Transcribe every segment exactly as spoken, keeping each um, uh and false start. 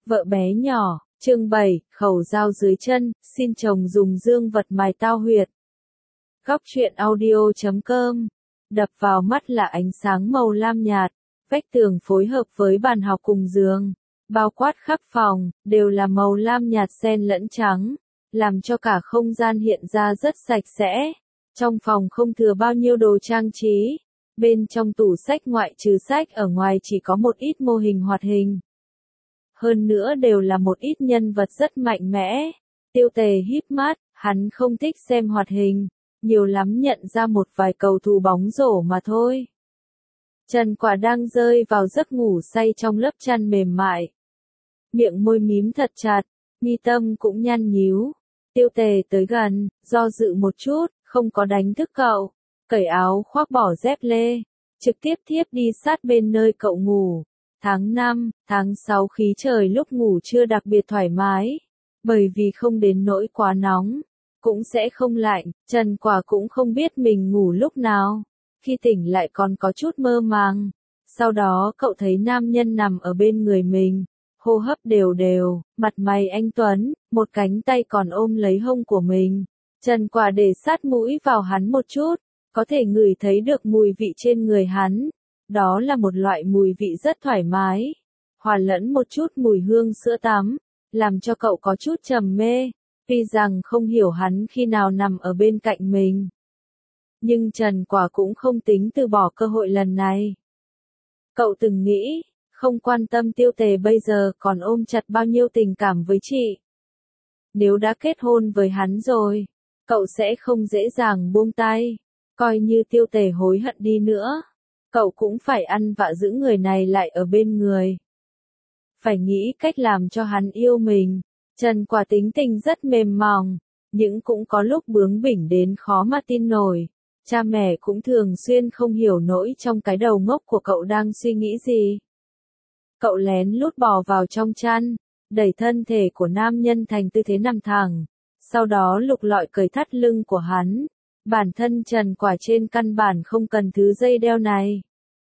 Vợ bé nhỏ, chương bảy, khẩu dao dưới chân, xin chồng dùng dương vật mài tao huyệt. Góc truyện audio chấm com. Đập vào mắt là ánh sáng màu lam nhạt, vách tường phối hợp với bàn học cùng giường, bao quát khắp phòng, đều là màu lam nhạt xen lẫn trắng, làm cho cả không gian hiện ra rất sạch sẽ. Trong phòng không thừa bao nhiêu đồ trang trí, bên trong tủ sách ngoại trừ sách ở ngoài chỉ có một ít mô hình hoạt hình. Hơn nữa đều là một ít nhân vật rất mạnh mẽ. Tiêu Tề híp mắt, hắn không thích xem hoạt hình, nhiều lắm nhận ra một vài cầu thủ bóng rổ mà thôi. Trần Quả đang rơi vào giấc ngủ say trong lớp chăn mềm mại. Miệng môi mím thật chặt, mi tâm cũng nhăn nhíu. Tiêu Tề tới gần, do dự một chút, không có đánh thức cậu. Cởi áo khoác bỏ dép lê, trực tiếp thiếp đi sát bên nơi cậu ngủ. Tháng năm, tháng sáu khí trời lúc ngủ chưa đặc biệt thoải mái, bởi vì không đến nỗi quá nóng, cũng sẽ không lạnh, Trần Quả cũng không biết mình ngủ lúc nào, khi tỉnh lại còn có chút mơ màng. Sau đó cậu thấy nam nhân nằm ở bên người mình, hô hấp đều đều, mặt mày anh tuấn, một cánh tay còn ôm lấy hông của mình. Trần Quả để sát mũi vào hắn một chút, có thể ngửi thấy được mùi vị trên người hắn. Đó là một loại mùi vị rất thoải mái, hòa lẫn một chút mùi hương sữa tắm, làm cho cậu có chút trầm mê, tuy rằng không hiểu hắn khi nào nằm ở bên cạnh mình. Nhưng Trần Quả cũng không tính từ bỏ cơ hội lần này. Cậu từng nghĩ, không quan tâm Tiêu Tề bây giờ còn ôm chặt bao nhiêu tình cảm với chị. Nếu đã kết hôn với hắn rồi, cậu sẽ không dễ dàng buông tay, coi như Tiêu Tề hối hận đi nữa. Cậu cũng phải ăn vạ giữ người này lại ở bên người. Phải nghĩ cách làm cho hắn yêu mình. Trần Quả tính tình rất mềm mỏng, nhưng cũng có lúc bướng bỉnh đến khó mà tin nổi. Cha mẹ cũng thường xuyên không hiểu nổi trong cái đầu ngốc của cậu đang suy nghĩ gì. Cậu lén lút bò vào trong chăn, đẩy thân thể của nam nhân thành tư thế nằm thẳng, sau đó lục lọi cởi thắt lưng của hắn. Bản thân Trần Quả trên căn bản không cần thứ dây đeo này.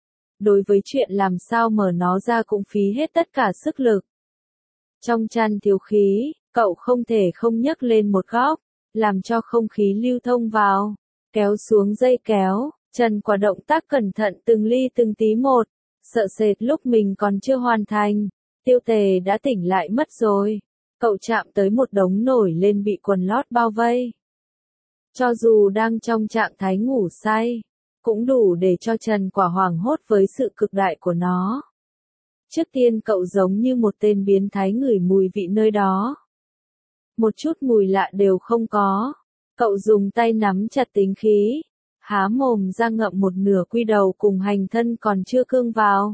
Đối với chuyện làm sao mở nó ra cũng phí hết tất cả sức lực. Trong chăn thiếu khí, cậu không thể không nhấc lên một góc, làm cho không khí lưu thông vào, kéo xuống dây kéo. Trần Quả động tác cẩn thận từng ly từng tí một, sợ sệt lúc mình còn chưa hoàn thành, Tiêu Tề đã tỉnh lại mất rồi. Cậu chạm tới một đống nổi lên bị quần lót bao vây. Cho dù đang trong trạng thái ngủ say, cũng đủ để cho Trần Quả hoảng hốt với sự cực đại của nó. Trước tiên cậu giống như một tên biến thái ngửi mùi vị nơi đó. Một chút mùi lạ đều không có. Cậu dùng tay nắm chặt tính khí, há mồm ra ngậm một nửa quy đầu cùng hành thân còn chưa cương vào.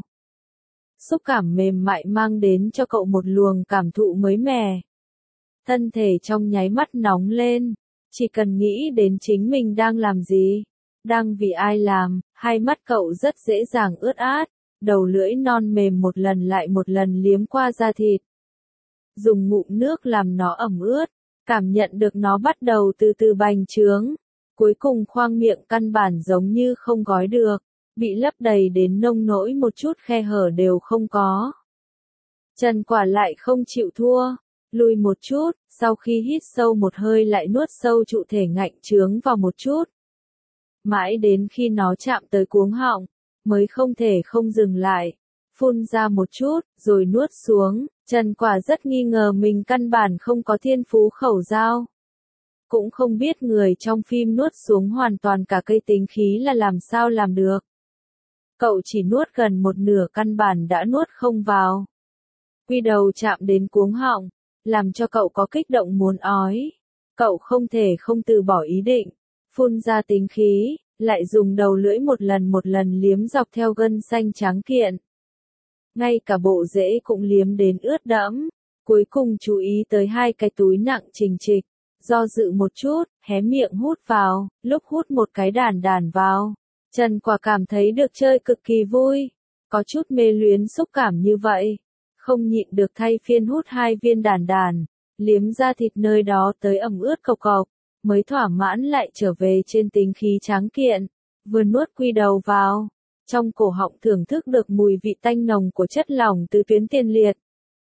Xúc cảm mềm mại mang đến cho cậu một luồng cảm thụ mới mẻ. Thân thể trong nháy mắt nóng lên. Chỉ cần nghĩ đến chính mình đang làm gì, đang vì ai làm, hai mắt cậu rất dễ dàng ướt át, đầu lưỡi non mềm một lần lại một lần liếm qua da thịt. Dùng ngụm nước làm nó ẩm ướt, cảm nhận được nó bắt đầu từ từ bành trướng, cuối cùng khoang miệng căn bản giống như không gói được, bị lấp đầy đến nông nỗi một chút khe hở đều không có. Trần Quả lại không chịu thua. Lùi một chút, sau khi hít sâu một hơi lại nuốt sâu trụ thể ngạnh trướng vào một chút. Mãi đến khi nó chạm tới cuống họng, mới không thể không dừng lại. Phun ra một chút, rồi nuốt xuống. Trần Quả rất nghi ngờ mình căn bản không có thiên phú khẩu dao. Cũng không biết người trong phim nuốt xuống hoàn toàn cả cây tính khí là làm sao làm được. Cậu chỉ nuốt gần một nửa căn bản đã nuốt không vào. Quy đầu chạm đến cuống họng, làm cho cậu có kích động muốn ói. Cậu không thể không từ bỏ ý định, phun ra tính khí, lại dùng đầu lưỡi một lần một lần liếm dọc theo gân xanh trắng kiện. Ngay cả bộ rễ cũng liếm đến ướt đẫm, cuối cùng chú ý tới hai cái túi nặng trình trịch, do dự một chút, hé miệng hút vào, lúc hút một cái đàn đàn vào. Trần Quả cảm thấy được chơi cực kỳ vui, có chút mê luyến xúc cảm như vậy. Không nhịn được thay phiên hút hai viên đàn đàn, liếm ra thịt nơi đó tới ẩm ướt cộc cộc, mới thỏa mãn lại trở về trên tính khí tráng kiện, vừa nuốt quy đầu vào, trong cổ họng thưởng thức được mùi vị tanh nồng của chất lỏng từ tuyến tiền liệt.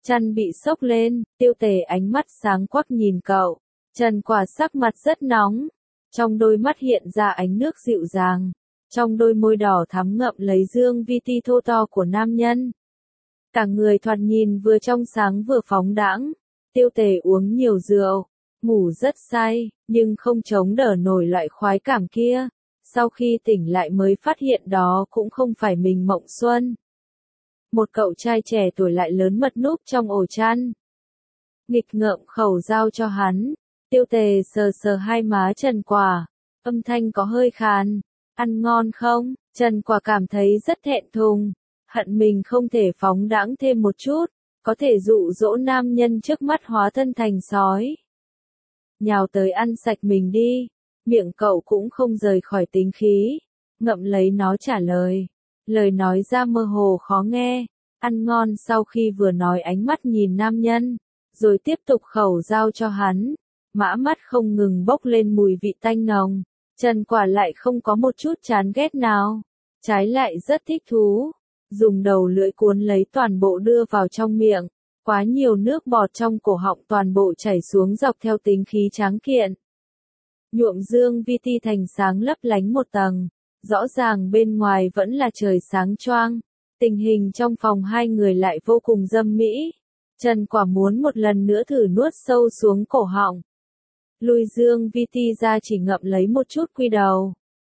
Chăn bị xốc lên, Tiêu Tề ánh mắt sáng quắc nhìn cậu. Trần Quả sắc mặt rất nóng, trong đôi mắt hiện ra ánh nước dịu dàng, trong đôi môi đỏ thắm ngậm lấy dương vi ti thô to của nam nhân. Cả người thoạt nhìn vừa trong sáng vừa phóng đãng. Tiêu Tề uống nhiều rượu, ngủ rất say, nhưng không chống đỡ nổi loại khoái cảm kia. Sau khi tỉnh lại mới phát hiện đó cũng không phải mình mộng xuân. Một cậu trai trẻ tuổi lại lớn mật núp trong ổ chăn. Nghịch ngợm khẩu dao cho hắn. Tiêu Tề sờ sờ hai má Trần Quả, âm thanh có hơi khàn. Ăn ngon không? Trần Quả cảm thấy rất thẹn thùng, hận mình không thể phóng đãng thêm một chút, có thể dụ dỗ nam nhân trước mắt hóa thân thành sói. Nhào tới ăn sạch mình đi, miệng cậu cũng không rời khỏi tính khí, ngậm lấy nó trả lời. Lời nói ra mơ hồ khó nghe, ăn ngon sau khi vừa nói ánh mắt nhìn nam nhân, rồi tiếp tục khẩu dao cho hắn. Mã mắt không ngừng bốc lên mùi vị tanh nồng, Trần Quả lại không có một chút chán ghét nào, trái lại rất thích thú, dùng đầu lưỡi cuốn lấy toàn bộ đưa vào trong miệng, quá nhiều nước bọt trong cổ họng toàn bộ chảy xuống dọc theo tính khí tráng kiện. Nhuộm dương vi ti thành sáng lấp lánh một tầng, rõ ràng bên ngoài vẫn là trời sáng choang, tình hình trong phòng hai người lại vô cùng dâm mỹ. Trần Quả muốn một lần nữa thử nuốt sâu xuống cổ họng. Lùi dương vi ti ra chỉ ngậm lấy một chút quy đầu,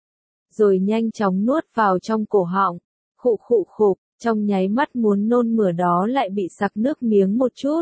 rồi nhanh chóng nuốt vào trong cổ họng, khụ khụ khục, trong nháy mắt muốn nôn mửa đó lại bị sặc nước miếng một chút.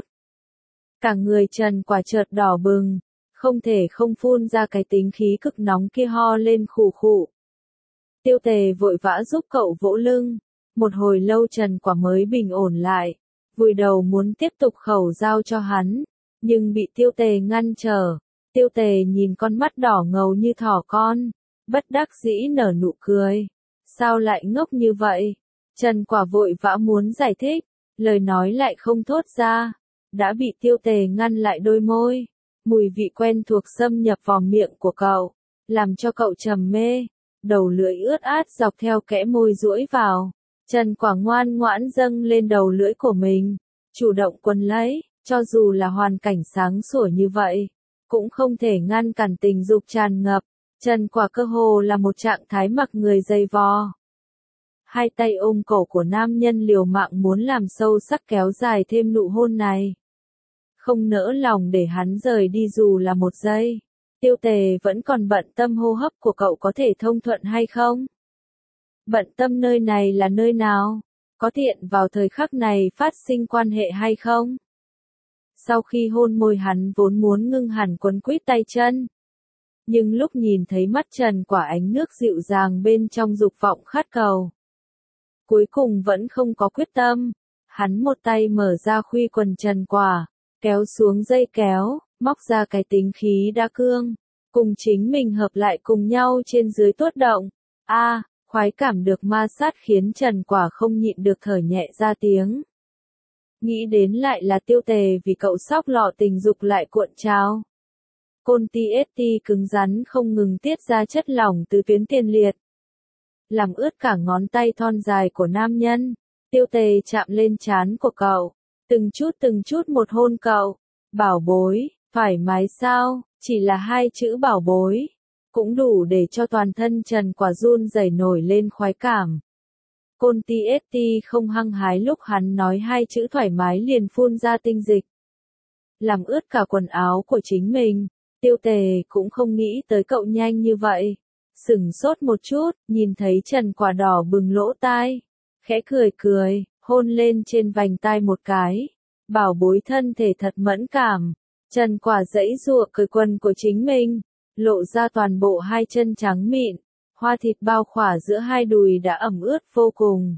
Cả người Trần Quả chợt đỏ bừng, không thể không phun ra cái tính khí cực nóng kia ho lên khụ khụ. Tiêu Tề vội vã giúp cậu vỗ lưng, một hồi lâu Trần Quả mới bình ổn lại, vùi đầu muốn tiếp tục khẩu dao cho hắn, nhưng bị Tiêu Tề ngăn trở. Tiêu Tề nhìn con mắt đỏ ngầu như thỏ con, bất đắc dĩ nở nụ cười. Sao lại ngốc như vậy? Trần Quả vội vã muốn giải thích, lời nói lại không thốt ra, đã bị Tiêu Tề ngăn lại đôi môi. Mùi vị quen thuộc xâm nhập vào miệng của cậu, làm cho cậu trầm mê, đầu lưỡi ướt át dọc theo kẽ môi duỗi vào. Trần Quả ngoan ngoãn dâng lên đầu lưỡi của mình, chủ động quấn lấy, cho dù là hoàn cảnh sáng sủa như vậy, cũng không thể ngăn cản tình dục tràn ngập. Trần Quả cơ hồ là một trạng thái mặc người dày vò. Hai tay ôm cổ của nam nhân liều mạng muốn làm sâu sắc kéo dài thêm nụ hôn này. Không nỡ lòng để hắn rời đi dù là một giây. Tiêu Tề vẫn còn bận tâm hô hấp của cậu có thể thông thuận hay không? Bận tâm nơi này là nơi nào? Có tiện vào thời khắc này phát sinh quan hệ hay không? Sau khi hôn môi hắn vốn muốn ngưng hẳn quấn quýt tay chân. Nhưng lúc nhìn thấy mắt Trần Quả ánh nước dịu dàng bên trong dục vọng khát cầu, cuối cùng vẫn không có quyết tâm. Hắn một tay mở ra khuy quần Trần Quả, kéo xuống dây kéo, móc ra cái tính khí đã cương, cùng chính mình hợp lại cùng nhau trên dưới tuốt động. A, à, khoái cảm được ma sát khiến Trần Quả không nhịn được thở nhẹ ra tiếng. Nghĩ đến lại là Tiêu Tề vì cậu sóc lọ tình dục lại cuộn trào. Côn ti ét ti cứng rắn không ngừng tiết ra chất lỏng từ tuyến tiền liệt, làm ướt cả ngón tay thon dài của nam nhân. Tiêu Tề chạm lên trán của cậu, từng chút từng chút một hôn cậu. Bảo bối, thoải mái sao? Chỉ là hai chữ bảo bối, cũng đủ để cho toàn thân Trần Quả run rẩy nổi lên khoái cảm. Côn ti ét ti không hăng hái lúc hắn nói hai chữ thoải mái liền phun ra tinh dịch, làm ướt cả quần áo của chính mình. Tiêu Tề cũng không nghĩ tới cậu nhanh như vậy, sửng sốt một chút, nhìn thấy Trần Quả đỏ bừng lỗ tai, khẽ cười cười, hôn lên trên vành tai một cái. Bảo bối thân thể thật mẫn cảm. Trần Quả giãy giụa cởi quần của chính mình, lộ ra toàn bộ hai chân trắng mịn, hoa thịt bao khỏa giữa hai đùi đã ẩm ướt vô cùng.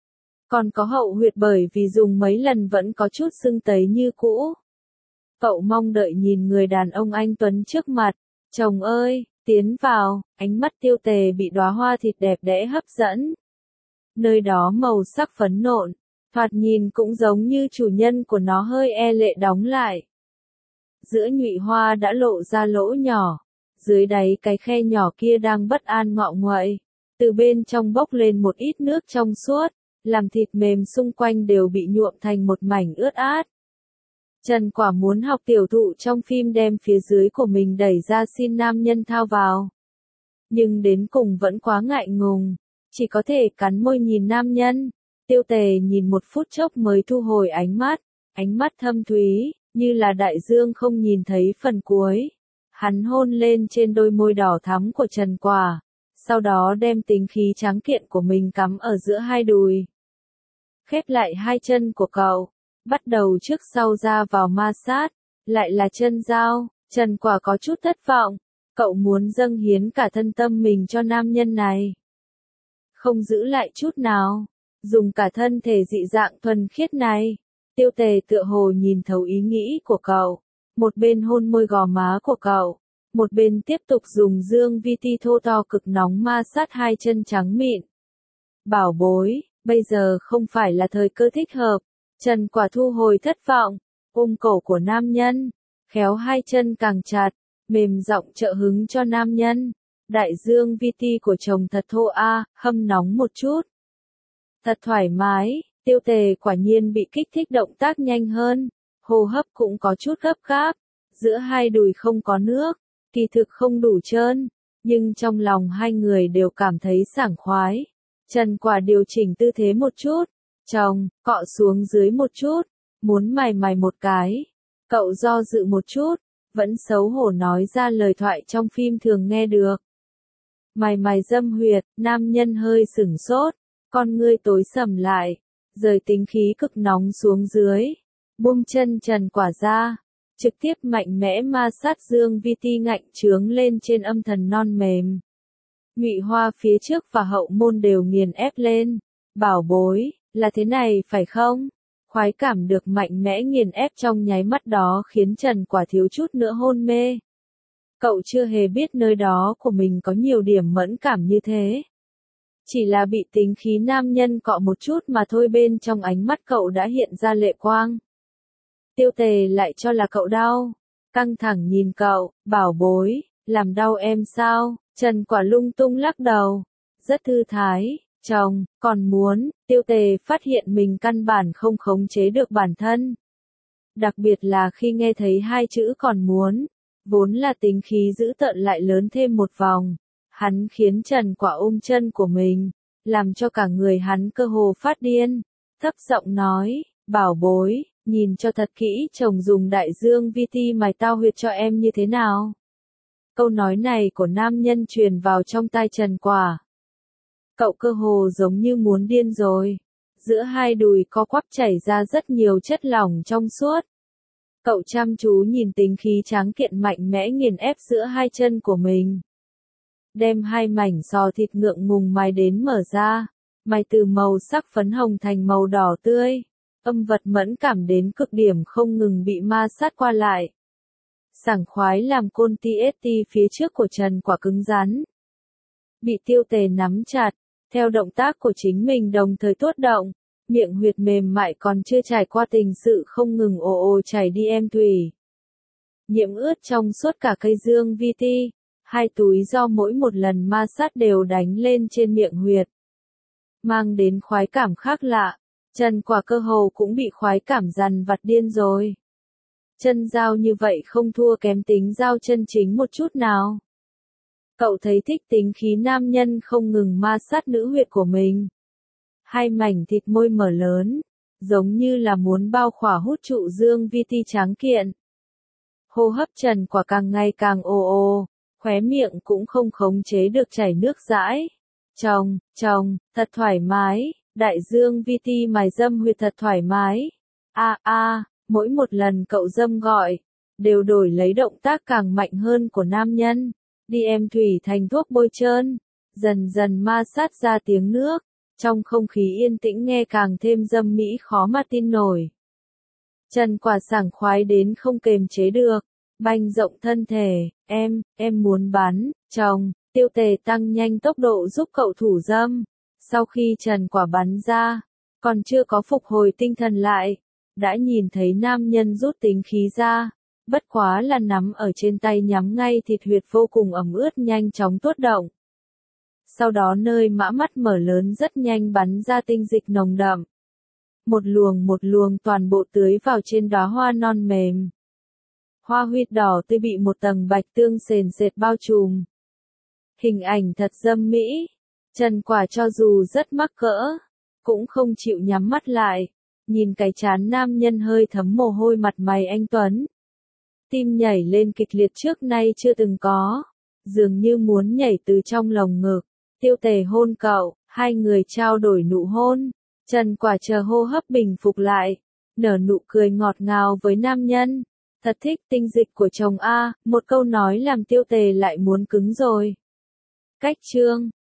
Còn có hậu huyệt bởi vì dùng mấy lần vẫn có chút sưng tấy như cũ. Cậu mong đợi nhìn người đàn ông anh tuấn trước mặt. Chồng ơi, tiến vào. Ánh mắt Tiêu Tề bị đóa hoa thịt đẹp đẽ hấp dẫn. Nơi đó màu sắc phấn nộn, thoạt nhìn cũng giống như chủ nhân của nó hơi e lệ đóng lại. Giữa nhụy hoa đã lộ ra lỗ nhỏ, dưới đáy cái khe nhỏ kia đang bất an ngọ nguậy. Từ bên trong bốc lên một ít nước trong suốt, làm thịt mềm xung quanh đều bị nhuộm thành một mảnh ướt át. Trần Quả muốn học tiểu thụ trong phim đem phía dưới của mình đẩy ra xin nam nhân thao vào. Nhưng đến cùng vẫn quá ngại ngùng, chỉ có thể cắn môi nhìn nam nhân. Tiêu Tề nhìn một phút chốc mới thu hồi ánh mắt, ánh mắt thâm thúy, như là đại dương không nhìn thấy phần cuối. Hắn hôn lên trên đôi môi đỏ thắm của Trần Quả, sau đó đem tính khí tráng kiện của mình cắm ở giữa hai đùi. Khép lại hai chân của cậu, bắt đầu trước sau ra vào ma sát, lại là chân dao. Trần Quả có chút thất vọng, cậu muốn dâng hiến cả thân tâm mình cho nam nhân này. Không giữ lại chút nào, dùng cả thân thể dị dạng thuần khiết này. Tiêu Tề tựa hồ nhìn thấu ý nghĩ của cậu, một bên hôn môi gò má của cậu, một bên tiếp tục dùng dương vi ti thô to cực nóng ma sát hai chân trắng mịn. Bảo bối, bây giờ không phải là thời cơ thích hợp. Trần Quả thu hồi thất vọng, ôm cổ của nam nhân, khéo hai chân càng chặt, mềm giọng trợ hứng cho nam nhân. Đại dương vi ti của chồng thật thô a, hâm nóng một chút. Thật thoải mái. Tiêu Tề quả nhiên bị kích thích, động tác nhanh hơn, hô hấp cũng có chút gấp gáp, giữa hai đùi không có nước, kỳ thực không đủ trơn, nhưng trong lòng hai người đều cảm thấy sảng khoái. Trần Quả điều chỉnh tư thế một chút, chồng, cọ xuống dưới một chút, muốn mài mài một cái. Cậu do dự một chút, vẫn xấu hổ nói ra lời thoại trong phim thường nghe được. Mài mài dâm huyệt, nam nhân hơi sửng sốt, con ngươi tối sầm lại. Rời tính khí cực nóng xuống dưới, buông chân Trần Quả ra, trực tiếp mạnh mẽ ma sát dương vi ti ngạnh trướng lên trên âm thần non mềm. Nhụy hoa phía trước và hậu môn đều nghiền ép lên. Bảo bối, là thế này phải không? Khoái cảm được mạnh mẽ nghiền ép trong nháy mắt đó khiến Trần Quả thiếu chút nữa hôn mê. Cậu chưa hề biết nơi đó của mình có nhiều điểm mẫn cảm như thế. Chỉ là bị tính khí nam nhân cọ một chút mà thôi, bên trong ánh mắt cậu đã hiện ra lệ quang. Tiêu Tề lại cho là cậu đau, căng thẳng nhìn cậu, bảo bối, làm đau em sao? Trần Quả lung tung lắc đầu, rất thư thái, chồng, còn muốn. Tiêu Tề phát hiện mình căn bản không khống chế được bản thân. Đặc biệt là khi nghe thấy hai chữ còn muốn, vốn là tính khí dữ tợn lại lớn thêm một vòng. Hắn khiến Trần Quả ôm chân của mình, làm cho cả người hắn cơ hồ phát điên. Thấp giọng nói, bảo bối, nhìn cho thật kỹ chồng dùng đại dương vi ti mài tao huyệt cho em như thế nào. Câu nói này của nam nhân truyền vào trong tai Trần Quả. Cậu cơ hồ giống như muốn điên rồi. Giữa hai đùi co quắp chảy ra rất nhiều chất lỏng trong suốt. Cậu chăm chú nhìn tính khí tráng kiện mạnh mẽ nghiền ép giữa hai chân của mình. Đem hai mảnh sò thịt ngượng ngùng mài đến mở ra, mài từ màu sắc phấn hồng thành màu đỏ tươi, âm vật mẫn cảm đến cực điểm không ngừng bị ma sát qua lại. Sảng khoái làm côn ti ét ti phía trước của Trần Quả cứng rắn. Bị Tiêu Tề nắm chặt, theo động tác của chính mình đồng thời tuốt động, miệng huyệt mềm mại còn chưa trải qua tình sự không ngừng ồ ồ chảy đi em thủy. Nhiễm ướt trong suốt cả cây dương vi ti. Hai túi do mỗi một lần ma sát đều đánh lên trên miệng huyệt. Mang đến khoái cảm khác lạ, Trần Quả cơ hồ cũng bị khoái cảm dằn vặt điên rồi. Chân dao như vậy không thua kém tính dao chân chính một chút nào. Cậu thấy thích tính khí nam nhân không ngừng ma sát nữ huyệt của mình. Hai mảnh thịt môi mở lớn, giống như là muốn bao khỏa hút trụ dương vi ti tráng kiện. Hô hấp Trần Quả càng ngày càng ồ ồ. Khóe miệng cũng không khống chế được chảy nước dãi. Chồng, chồng, thật thoải mái, đại dương vi ti mài dâm huyệt thật thoải mái. A a, mỗi một lần cậu dâm gọi, đều đổi lấy động tác càng mạnh hơn của nam nhân. Đi em thủy thành thuốc bôi trơn, dần dần ma sát ra tiếng nước, trong không khí yên tĩnh nghe càng thêm dâm mỹ khó mà tin nổi. Trần Quả sảng khoái đến không kềm chế được. Banh rộng thân thể, em, em muốn bắn, chồng. Tiêu Tề tăng nhanh tốc độ giúp cậu thủ dâm. Sau khi Trần Quả bắn ra, còn chưa có phục hồi tinh thần lại, đã nhìn thấy nam nhân rút tính khí ra, bất quá là nắm ở trên tay nhắm ngay thịt huyệt vô cùng ẩm ướt nhanh chóng tuốt động. Sau đó nơi mã mắt mở lớn rất nhanh bắn ra tinh dịch nồng đậm. một luồng một luồng toàn bộ tưới vào trên đóa hoa non mềm. Hoa huyết đỏ tươi bị một tầng bạch tương sền sệt bao trùm. Hình ảnh thật dâm mỹ. Trần Quả cho dù rất mắc cỡ, cũng không chịu nhắm mắt lại, nhìn cái trán nam nhân hơi thấm mồ hôi mặt mày anh tuấn. Tim nhảy lên kịch liệt trước nay chưa từng có, dường như muốn nhảy từ trong lồng ngực. Tiêu Tề hôn cậu, hai người trao đổi nụ hôn. Trần Quả chờ hô hấp bình phục lại, nở nụ cười ngọt ngào với nam nhân. Thật thích tinh dịch của chồng a, một câu nói làm Tiêu Tề lại muốn cứng rồi. Cách chương